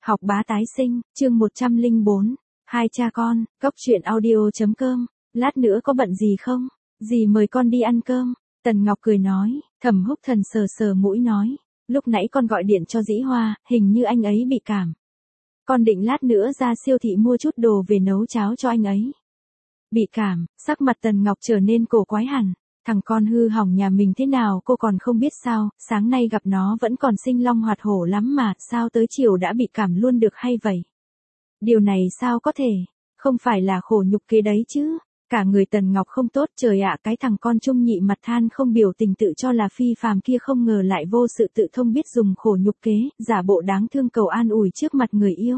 Học bá tái sinh, chương 104. Hai cha con, cốc truyện audio.com. Lát nữa có bận gì không? Dì mời con đi ăn cơm. Tần Ngọc cười nói, Thẩm Húc Thần sờ sờ mũi nói. Lúc nãy con gọi điện cho Dĩ Hoa, hình như anh ấy bị cảm. Con định lát nữa ra siêu thị mua chút đồ về nấu cháo cho anh ấy. Bị cảm, sắc mặt Tần Ngọc trở nên cổ quái hẳn. Thằng con hư hỏng nhà mình thế nào cô còn không biết sao, sáng nay gặp nó vẫn còn sinh long hoạt hổ lắm mà, sao tới chiều đã bị cảm luôn được hay vậy? Điều này sao có thể, không phải là khổ nhục kế đấy chứ? Cả người Tần Ngọc không tốt, trời ạ, cái thằng con Trung Nhị mặt than không biểu tình tự cho là phi phàm kia không ngờ lại vô sự tự thông biết dùng khổ nhục kế, giả bộ đáng thương cầu an ủi trước mặt người yêu.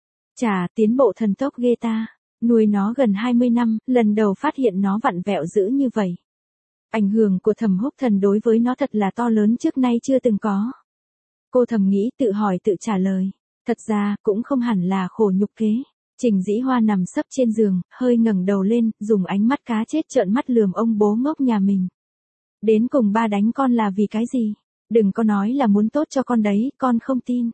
Chà, tiến bộ thần tốc ghê ta, nuôi nó gần 20 năm, lần đầu phát hiện nó vặn vẹo dữ như vậy. Ảnh hưởng của Thẩm Húc Thần đối với nó thật là to lớn trước nay chưa từng có. Cô thầm nghĩ tự hỏi tự trả lời. Thật ra, cũng không hẳn là khổ nhục kế. Trình Dĩ Hoa nằm sấp trên giường, hơi ngẩng đầu lên, dùng ánh mắt cá chết trợn mắt lườm ông bố ngốc nhà mình. Đến cùng ba đánh con là vì cái gì? Đừng có nói là muốn tốt cho con đấy, con không tin.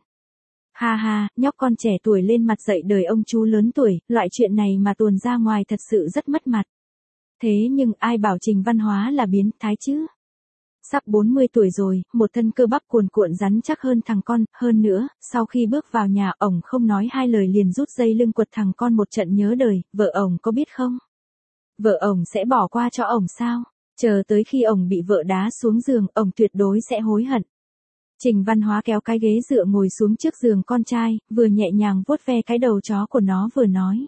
Ha ha, nhóc con trẻ tuổi lên mặt dạy đời ông chú lớn tuổi, loại chuyện này mà tuồn ra ngoài thật sự rất mất mặt. Thế nhưng ai bảo Trình Văn Hóa là biến thái chứ? Sắp 40 tuổi rồi, một thân cơ bắp cuồn cuộn rắn chắc hơn thằng con, hơn nữa, sau khi bước vào nhà, ổng không nói hai lời liền rút dây lưng quật thằng con một trận nhớ đời, vợ ổng có biết không? Vợ ổng sẽ bỏ qua cho ổng sao? Chờ tới khi ổng bị vợ đá xuống giường, ổng tuyệt đối sẽ hối hận. Trình Văn Hóa kéo cái ghế dựa ngồi xuống trước giường con trai, vừa nhẹ nhàng vuốt ve cái đầu chó của nó vừa nói.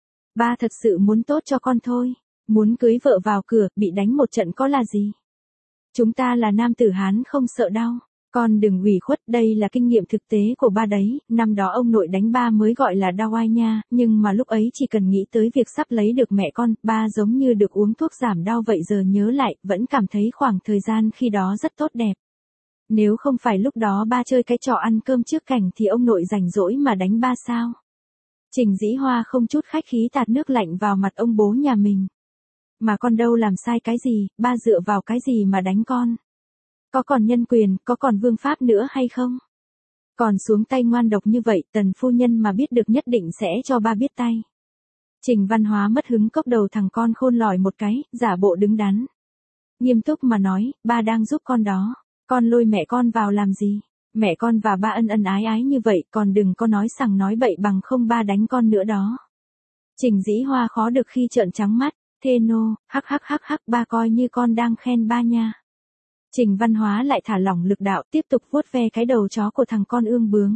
Ba thật sự muốn tốt cho con thôi. Muốn cưới vợ vào cửa, bị đánh một trận có là gì? Chúng ta là nam tử Hán không sợ đau. Con đừng ủy khuất, đây là kinh nghiệm thực tế của ba đấy, năm đó ông nội đánh ba mới gọi là đau ai nha, nhưng mà lúc ấy chỉ cần nghĩ tới việc sắp lấy được mẹ con, ba giống như được uống thuốc giảm đau vậy, giờ nhớ lại, vẫn cảm thấy khoảng thời gian khi đó rất tốt đẹp. Nếu không phải lúc đó ba chơi cái trò ăn cơm trước cảnh thì ông nội rảnh rỗi mà đánh ba sao? Trình Dĩ Hoa không chút khách khí tạt nước lạnh vào mặt ông bố nhà mình. Mà con đâu làm sai cái gì, ba dựa vào cái gì mà đánh con? Có còn nhân quyền, có còn vương pháp nữa hay không? Còn xuống tay ngoan độc như vậy, Tần phu nhân mà biết được nhất định sẽ cho ba biết tay. Trình Văn Hóa mất hứng cốc đầu thằng con khôn lỏi một cái, giả bộ đứng đắn. Nghiêm túc mà nói, ba đang giúp con đó. Con lôi mẹ con vào làm gì? Mẹ con và ba ân ân ái ái như vậy, còn đừng có nói sằng nói bậy bằng không ba đánh con nữa đó. Trình Dĩ Hoa khó được khi trợn trắng mắt. Thê nô, hắc hắc hắc hắc, ba coi như con đang khen ba nha. Trình Văn Hóa lại thả lỏng lực đạo, tiếp tục vuốt ve cái đầu chó của thằng con ương bướng.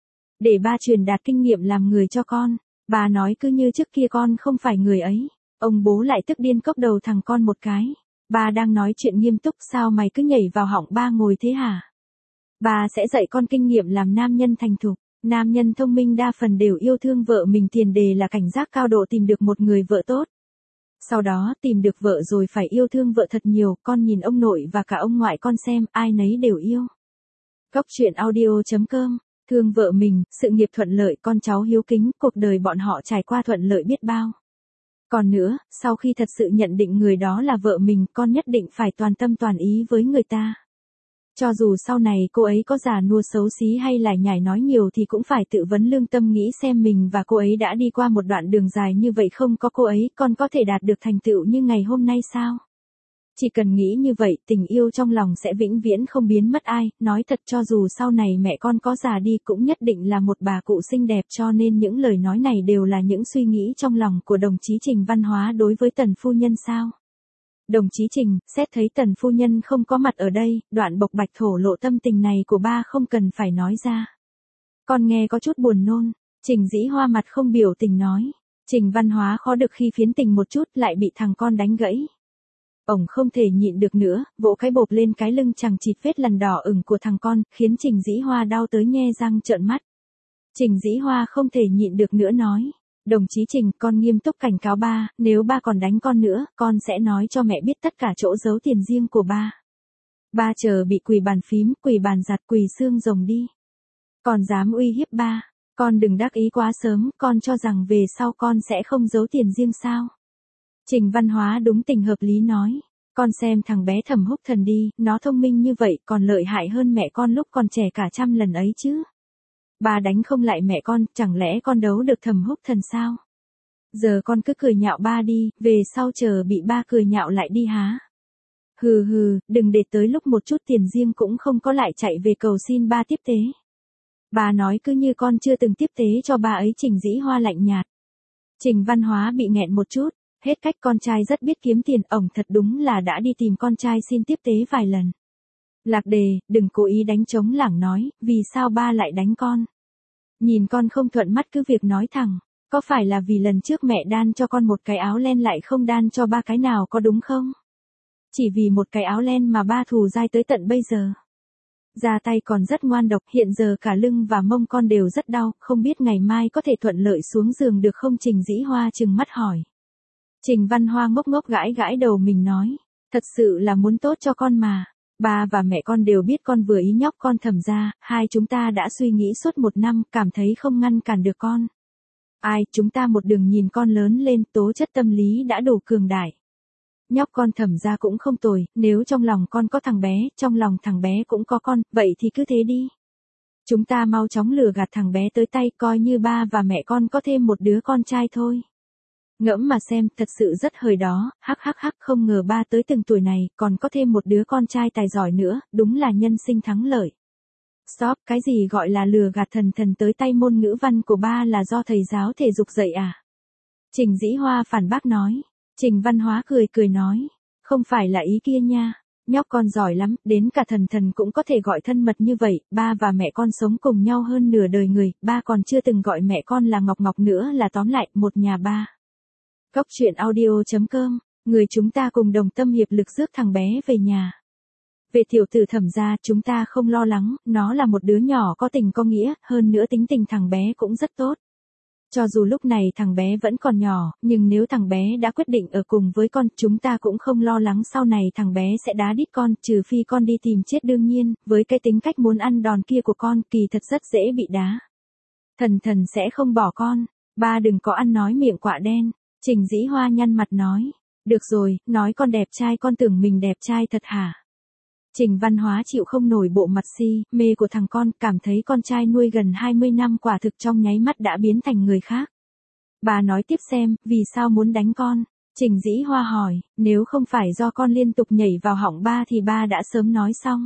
Để ba truyền đạt kinh nghiệm làm người cho con, ba nói cứ như trước kia con không phải người ấy. Ông bố lại tức điên cốc đầu thằng con một cái. Ba đang nói chuyện nghiêm túc, sao mày cứ nhảy vào họng ba ngồi thế hả? Ba sẽ dạy con kinh nghiệm làm nam nhân thành thục. Nam nhân thông minh đa phần đều yêu thương vợ mình, tiền đề là cảnh giác cao độ tìm được một người vợ tốt. Sau đó tìm được vợ rồi phải yêu thương vợ thật nhiều, con nhìn ông nội và cả ông ngoại con xem, ai nấy đều yêu. Cốc truyện audio.com, thương vợ mình, sự nghiệp thuận lợi, con cháu hiếu kính, cuộc đời bọn họ trải qua thuận lợi biết bao. Còn nữa, sau khi thật sự nhận định người đó là vợ mình, con nhất định phải toàn tâm toàn ý với người ta. Cho dù sau này cô ấy có già nua xấu xí hay lải nhải nói nhiều thì cũng phải tự vấn lương tâm nghĩ xem mình và cô ấy đã đi qua một đoạn đường dài như vậy, không có cô ấy, con có thể đạt được thành tựu như ngày hôm nay sao? Chỉ cần nghĩ như vậy, tình yêu trong lòng sẽ vĩnh viễn không biến mất ai, nói thật cho dù sau này mẹ con có già đi cũng nhất định là một bà cụ xinh đẹp, cho nên những lời nói này đều là những suy nghĩ trong lòng của đồng chí Trình Văn Hóa đối với Tần phu nhân sao? Đồng chí Trình, xét thấy Tần phu nhân không có mặt ở đây, đoạn bộc bạch thổ lộ tâm tình này của ba không cần phải nói ra. Con nghe có chút buồn nôn. Trình Dĩ Hoa mặt không biểu tình nói. Trình Văn Hóa khó được khi phiến tình một chút lại bị thằng con đánh gãy. Ổng không thể nhịn được nữa, vỗ cái bộp lên cái lưng chằng chịt vết lằn đỏ ửng của thằng con, khiến Trình Dĩ Hoa đau tới nhe răng trợn mắt. Trình Dĩ Hoa không thể nhịn được nữa nói. Đồng chí Trình, con nghiêm túc cảnh cáo ba, nếu ba còn đánh con nữa, con sẽ nói cho mẹ biết tất cả chỗ giấu tiền riêng của ba. Ba chờ bị quỳ bàn phím, quỳ bàn giặt, quỳ xương rồng đi. Còn dám uy hiếp ba, con đừng đắc ý quá sớm, con cho rằng về sau con sẽ không giấu tiền riêng sao? Trình Văn Hóa đúng tình hợp lý nói. Con xem thằng bé Thẩm Húc Thần đi, nó thông minh như vậy còn lợi hại hơn mẹ con lúc còn trẻ cả trăm lần ấy chứ. Ba đánh không lại mẹ con, chẳng lẽ con đấu được Thẩm Húc Thần sao? Giờ con cứ cười nhạo ba đi, về sau chờ bị ba cười nhạo lại đi há. Hừ hừ, đừng để tới lúc một chút tiền riêng cũng không có lại chạy về cầu xin ba tiếp tế. Bà nói cứ như con chưa từng tiếp tế cho ba ấy. Trình Dĩ Hoa lạnh nhạt. Trình Văn Hóa bị nghẹn một chút, hết cách con trai rất biết kiếm tiền, ổng thật đúng là đã đi tìm con trai xin tiếp tế vài lần. Lạc Đề, đừng cố ý đánh trống lảng nói, vì sao ba lại đánh con? Nhìn con không thuận mắt cứ việc nói thẳng, có phải là vì lần trước mẹ đan cho con một cái áo len lại không đan cho ba cái nào có đúng không? Chỉ vì một cái áo len mà ba thù dai tới tận bây giờ. Ra tay còn rất ngoan độc, hiện giờ cả lưng và mông con đều rất đau, không biết ngày mai có thể thuận lợi xuống giường được không? Trình Dĩ Hoa trừng mắt hỏi. Trình Văn Hoa ngốc ngốc gãi gãi đầu mình nói, thật sự là muốn tốt cho con mà. Ba và mẹ con đều biết con vừa ý nhóc con Thẩm gia, hai chúng ta đã suy nghĩ suốt một năm, cảm thấy không ngăn cản được con. Ai, chúng ta một đường nhìn con lớn lên, tố chất tâm lý đã đủ cường đại. Nhóc con Thẩm gia cũng không tồi, nếu trong lòng con có thằng bé, trong lòng thằng bé cũng có con, vậy thì cứ thế đi. Chúng ta mau chóng lừa gạt thằng bé tới tay, coi như ba và mẹ con có thêm một đứa con trai thôi. Ngẫm mà xem, thật sự rất hời đó, hắc hắc hắc, không ngờ ba tới từng tuổi này, còn có thêm một đứa con trai tài giỏi nữa, đúng là nhân sinh thắng lợi. Stop, cái gì gọi là lừa gạt? Thần tới tay môn ngữ văn của ba là do thầy giáo thể dục dạy à? Trình Dĩ Hoa phản bác nói. Trình Văn Hóa cười cười nói, không phải là ý kia nha, nhóc con giỏi lắm, đến cả thần cũng có thể gọi thân mật như vậy, ba và mẹ con sống cùng nhau hơn nửa đời người, ba còn chưa từng gọi mẹ con là Ngọc Ngọc nữa, là tóm lại, một nhà ba. Cóc truyện audio.com, người chúng ta cùng đồng tâm hiệp lực rước thằng bé về nhà. Về tiểu tử Thẩm gia, chúng ta không lo lắng, nó là một đứa nhỏ có tình có nghĩa, hơn nữa tính tình thằng bé cũng rất tốt. Cho dù lúc này thằng bé vẫn còn nhỏ, nhưng nếu thằng bé đã quyết định ở cùng với con, chúng ta cũng không lo lắng sau này thằng bé sẽ đá đít con, trừ phi con đi tìm chết. Đương nhiên, với cái tính cách muốn ăn đòn kia của con, kỳ thật rất dễ bị đá. Thần sẽ không bỏ con, ba đừng có ăn nói miệng quạ đen. Trình Dĩ Hoa nhăn mặt nói, được rồi, nói con đẹp trai, con tưởng mình đẹp trai thật hả? Trình Văn Hóa chịu không nổi bộ mặt si mê của thằng con, cảm thấy con trai nuôi gần 20 năm quả thực trong nháy mắt đã biến thành người khác. Bà nói tiếp xem, vì sao muốn đánh con? Trình Dĩ Hoa hỏi, nếu không phải do con liên tục nhảy vào họng ba thì ba đã sớm nói xong.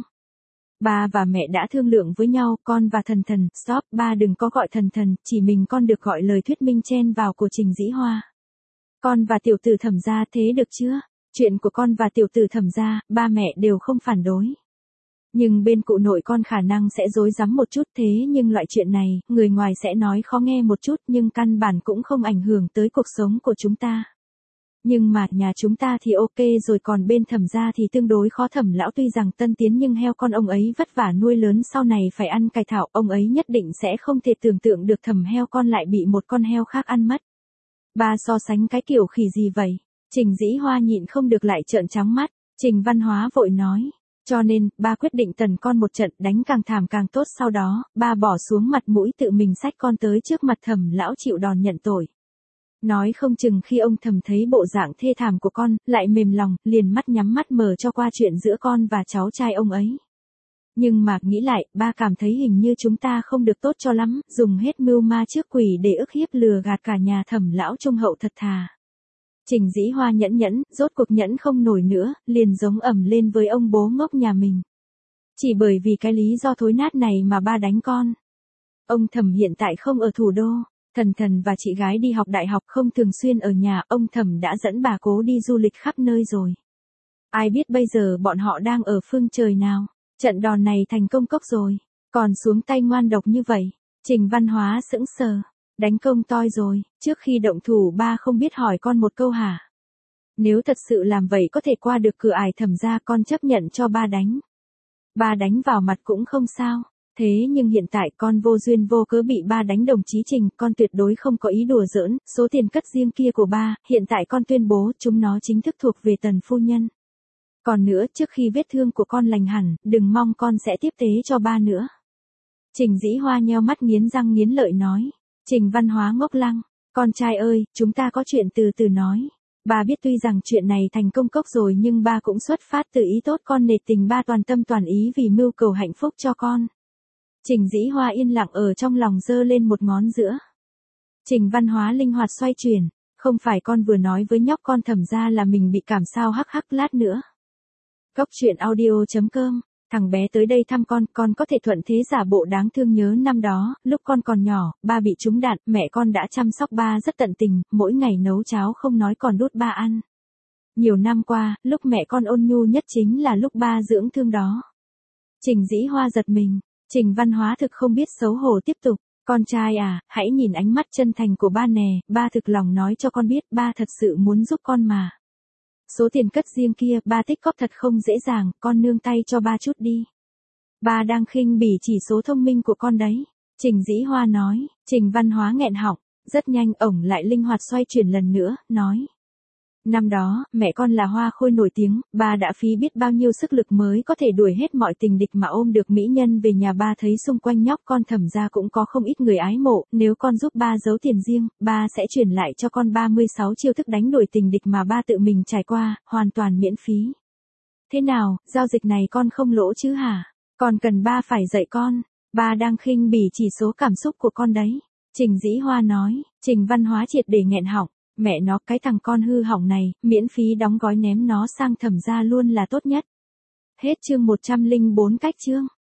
Ba và mẹ đã thương lượng với nhau, con và thần, stop, ba đừng có gọi thần, chỉ mình con được gọi. Lời thuyết minh chen vào của Trình Dĩ Hoa. Con và tiểu tử Thẩm gia thế được chưa? Chuyện của con và tiểu tử Thẩm gia, ba mẹ đều không phản đối. Nhưng bên cụ nội con khả năng sẽ rối rắm một chút, thế nhưng loại chuyện này, người ngoài sẽ nói khó nghe một chút nhưng căn bản cũng không ảnh hưởng tới cuộc sống của chúng ta. Nhưng mà nhà chúng ta thì ok rồi, còn bên Thẩm gia thì tương đối khó. Thẩm lão tuy rằng tân tiến nhưng heo con ông ấy vất vả nuôi lớn, sau này phải ăn cải thảo, ông ấy nhất định sẽ không thể tưởng tượng được Thẩm heo con lại bị một con heo khác ăn mất. Ba so sánh cái kiểu khỉ gì vậy? Trình Dĩ Hoa nhịn không được lại trợn trắng mắt. Trình Văn Hóa vội nói, cho nên, ba quyết định tần con một trận, đánh càng thảm càng tốt. Sau đó, ba bỏ xuống mặt mũi tự mình xách con tới trước mặt Thẩm lão chịu đòn nhận tội. Nói không chừng khi ông Thẩm thấy bộ dạng thê thảm của con, lại mềm lòng, liền mắt nhắm mắt mở cho qua chuyện giữa con và cháu trai ông ấy. Nhưng mà nghĩ lại, ba cảm thấy hình như chúng ta không được tốt cho lắm, dùng hết mưu ma trước quỷ để ức hiếp lừa gạt cả nhà Thẩm lão trung hậu thật thà. Trình Dĩ Hoa nhẫn, rốt cuộc nhẫn không nổi nữa, liền giống ầm lên với ông bố ngốc nhà mình. Chỉ bởi vì cái lý do thối nát này mà ba đánh con. Ông Thẩm hiện tại không ở thủ đô, thần và chị gái đi học đại học, không thường xuyên ở nhà, ông Thẩm đã dẫn bà cố đi du lịch khắp nơi rồi. Ai biết bây giờ bọn họ đang ở phương trời nào, trận đòn này thành công cốc rồi, còn xuống tay ngoan độc như vậy. Trình Văn Hóa sững sờ. Đánh công toi rồi, trước khi động thủ ba không biết hỏi con một câu hả? Nếu thật sự làm vậy có thể qua được cửa ải Thẩm gia, con chấp nhận cho ba đánh. Ba đánh vào mặt cũng không sao, thế nhưng hiện tại con vô duyên vô cớ bị ba đánh. Đồng chí Trình, con tuyệt đối không có ý đùa giỡn, số tiền cất riêng kia của ba, hiện tại con tuyên bố chúng nó chính thức thuộc về Tần phu nhân. Còn nữa, trước khi vết thương của con lành hẳn, đừng mong con sẽ tiếp tế cho ba nữa. Trình Dĩ Hoa nheo mắt nghiến răng nghiến lợi nói. Trình Văn Hóa ngốc lăng, con trai ơi, chúng ta có chuyện từ từ nói. Ba biết tuy rằng chuyện này thành công cốc rồi nhưng ba cũng xuất phát từ ý tốt, con nể tình ba toàn tâm toàn ý vì mưu cầu hạnh phúc cho con. Trình Dĩ Hoa yên lặng ở trong lòng giơ lên một ngón giữa. Trình Văn Hóa linh hoạt xoay chuyển, không phải con vừa nói với nhóc con Thẩm gia là mình bị cảm sao hắc hắc lát nữa. Góc truyện audio.com, thằng bé tới đây thăm con có thể thuận thế giả bộ đáng thương nhớ năm đó, lúc con còn nhỏ, ba bị trúng đạn, mẹ con đã chăm sóc ba rất tận tình, mỗi ngày nấu cháo không nói còn đút ba ăn. Nhiều năm qua, lúc mẹ con ôn nhu nhất chính là lúc ba dưỡng thương đó. Trình Dĩ Hoa giật mình, Trình Văn Hóa thực không biết xấu hổ tiếp tục, con trai à, hãy nhìn ánh mắt chân thành của ba nè, ba thực lòng nói cho con biết ba thật sự muốn giúp con mà. Số tiền cất riêng kia ba tích góp thật không dễ dàng, con nương tay cho ba chút đi. Ba đang khinh bỉ chỉ số thông minh của con đấy. Trình Dĩ Hoa nói, Trình Văn Hóa nghẹn họng, rất nhanh ổng lại linh hoạt xoay chuyển lần nữa, nói. Năm đó, mẹ con là hoa khôi nổi tiếng, ba đã phí biết bao nhiêu sức lực mới có thể đuổi hết mọi tình địch mà ôm được mỹ nhân về nhà. Ba thấy xung quanh nhóc con Thẩm gia cũng có không ít người ái mộ, nếu con giúp ba giấu tiền riêng, ba sẽ chuyển lại cho con 36 chiêu thức đánh đuổi tình địch mà ba tự mình trải qua, hoàn toàn miễn phí. Thế nào, giao dịch này con không lỗ chứ hả? Còn cần ba phải dạy con, ba đang khinh bỉ chỉ số cảm xúc của con đấy. Trình Dĩ Hoa nói, Trình Văn Hóa triệt để nghẹn họng. Mẹ nó, cái thằng con hư hỏng này, miễn phí đóng gói ném nó sang Thẩm gia luôn là tốt nhất. Hết chương 104 cách chương.